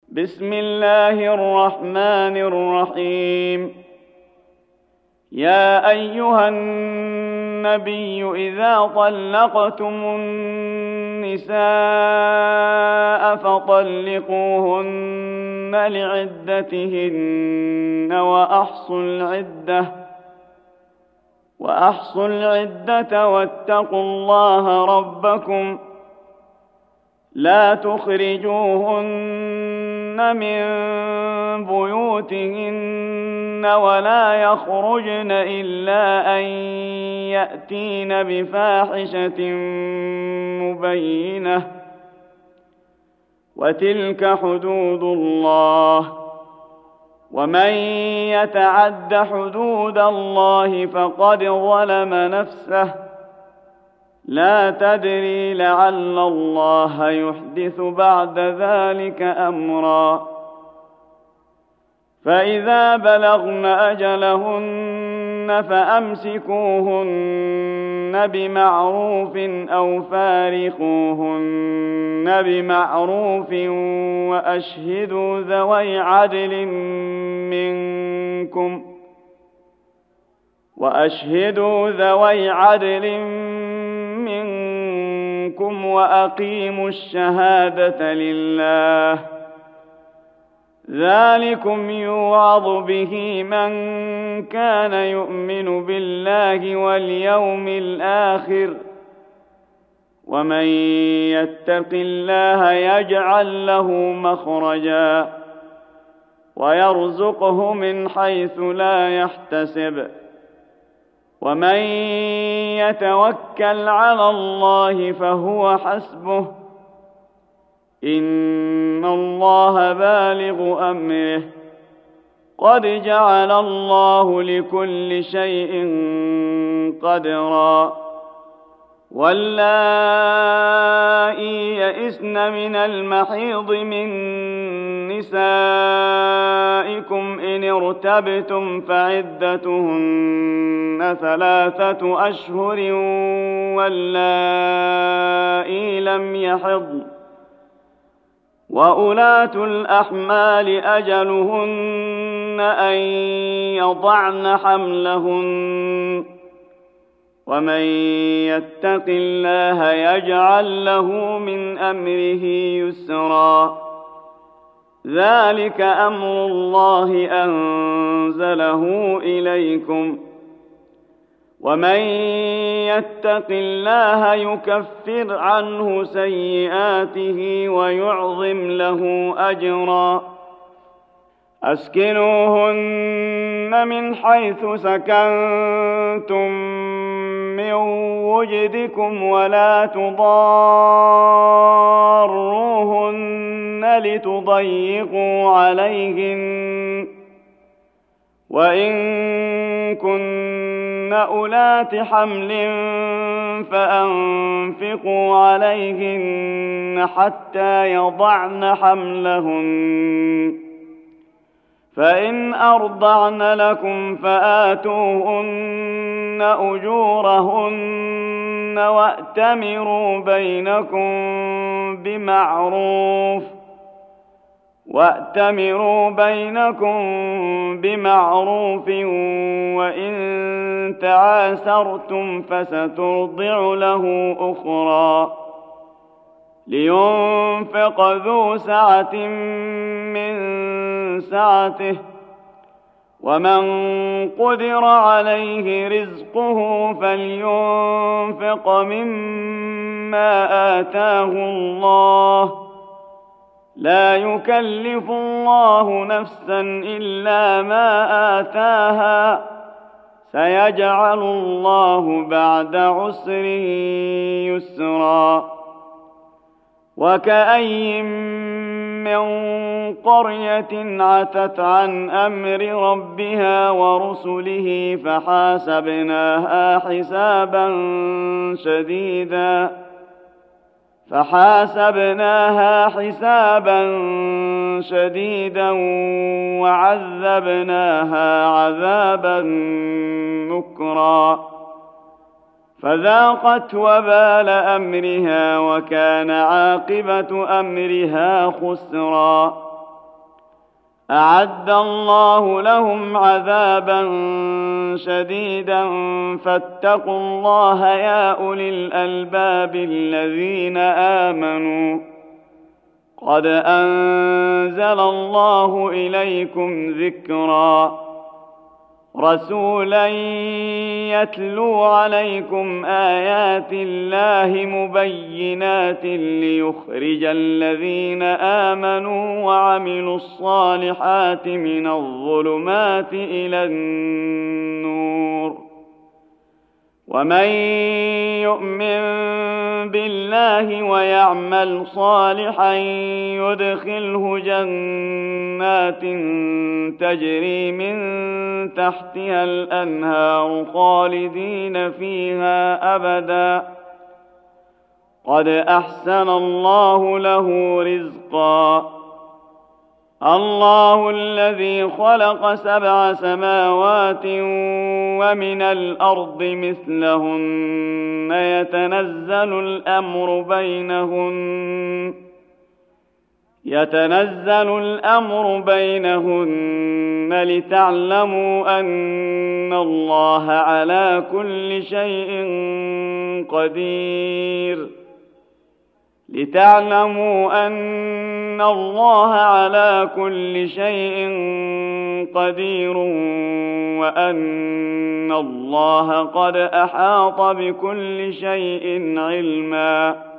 بسم الله الرحمن الرحيم. يا أيها النبي إذا طلقتم النساء فطلقوهن لعدتهن وأحصوا العدة واتقوا الله ربكم لا تخرجوهن من بيوتهن ولا يخرجن إلا أن يأتين بفاحشة مبينة وتلك حدود الله ومن يتعد حدود الله فقد ظلم نفسه لا تدري لعل الله يحدث بعد ذلك أمرا. فإذا بلغن أجلهن فأمسكوهن بمعروف أو فارقوهن بمعروف وأشهدوا ذوي عدل منكم وأقيموا الشهادة لله ذلكم يوعظ به من كان يؤمن بالله واليوم الآخر ومن يتق الله يجعل له مخرجا ويرزقه من حيث لا يحتسب ومن يتوكل على الله فهو حسبه إن الله بالغ أمره قد جعل الله لكل شيء قدرا. واللائي يئسن من المحيض من نسائكم إن ارتبتم فعدتهن 3 أشهر واللائي لم يحضن وأولاة الأحمال أجلهن أن يضعن حملهن ومن يتق الله يجعل له من أمره يسرا. ذلك أمر الله أنزله إليكم ومن يتق الله يكفر عنه سيئاته ويعظم له أجرا. أسكنوهن من حيث سكنتم من وجدكم ولا تضاروهن لتضيقوا عليهن وإن كن أولات حمل فأنفقوا عليهن حتى يضعن حملهن فإن أرضعن لكم فآتوهن أجورهن وأتمروا بينكم بمعروف وإن تعاسرتم فسترضع له أخرى. لينفق ذو سعة من سعته ومن قدر عليه رزقه فلينفق مما آتاه الله لا يكلف الله نفسا إلا ما آتاها سيجعل الله بعد عسر يسرا. وكأي من قرية عتت عن أمر ربها ورسله فحاسبناها حسابا شديدا وعذبناها عذابا نكرا فذاقت وبال أمرها وكان عاقبة أمرها خسرا. أعد الله لهم عذابا شديدا فاتقوا الله يا أولي الألباب الذين آمنوا قد أنزل الله إليكم ذكرا رسولا يتلو عليكم آيات الله مبينات ليخرج الذين آمنوا وعملوا الصالحات من الظلمات إلى النور ومن يؤمن بالله ويعمل صالحا يدخله جنات تجري من تحتها الأنهار خالدين فيها أبدا قد أحسن الله له رزقا الله الذي خلق 7 سماوات ومن الأرض مثلهن يتنزل الأمر بينهن لتعلموا أن الله على كل شيء قدير وأن الله قد أحاط بكل شيء علما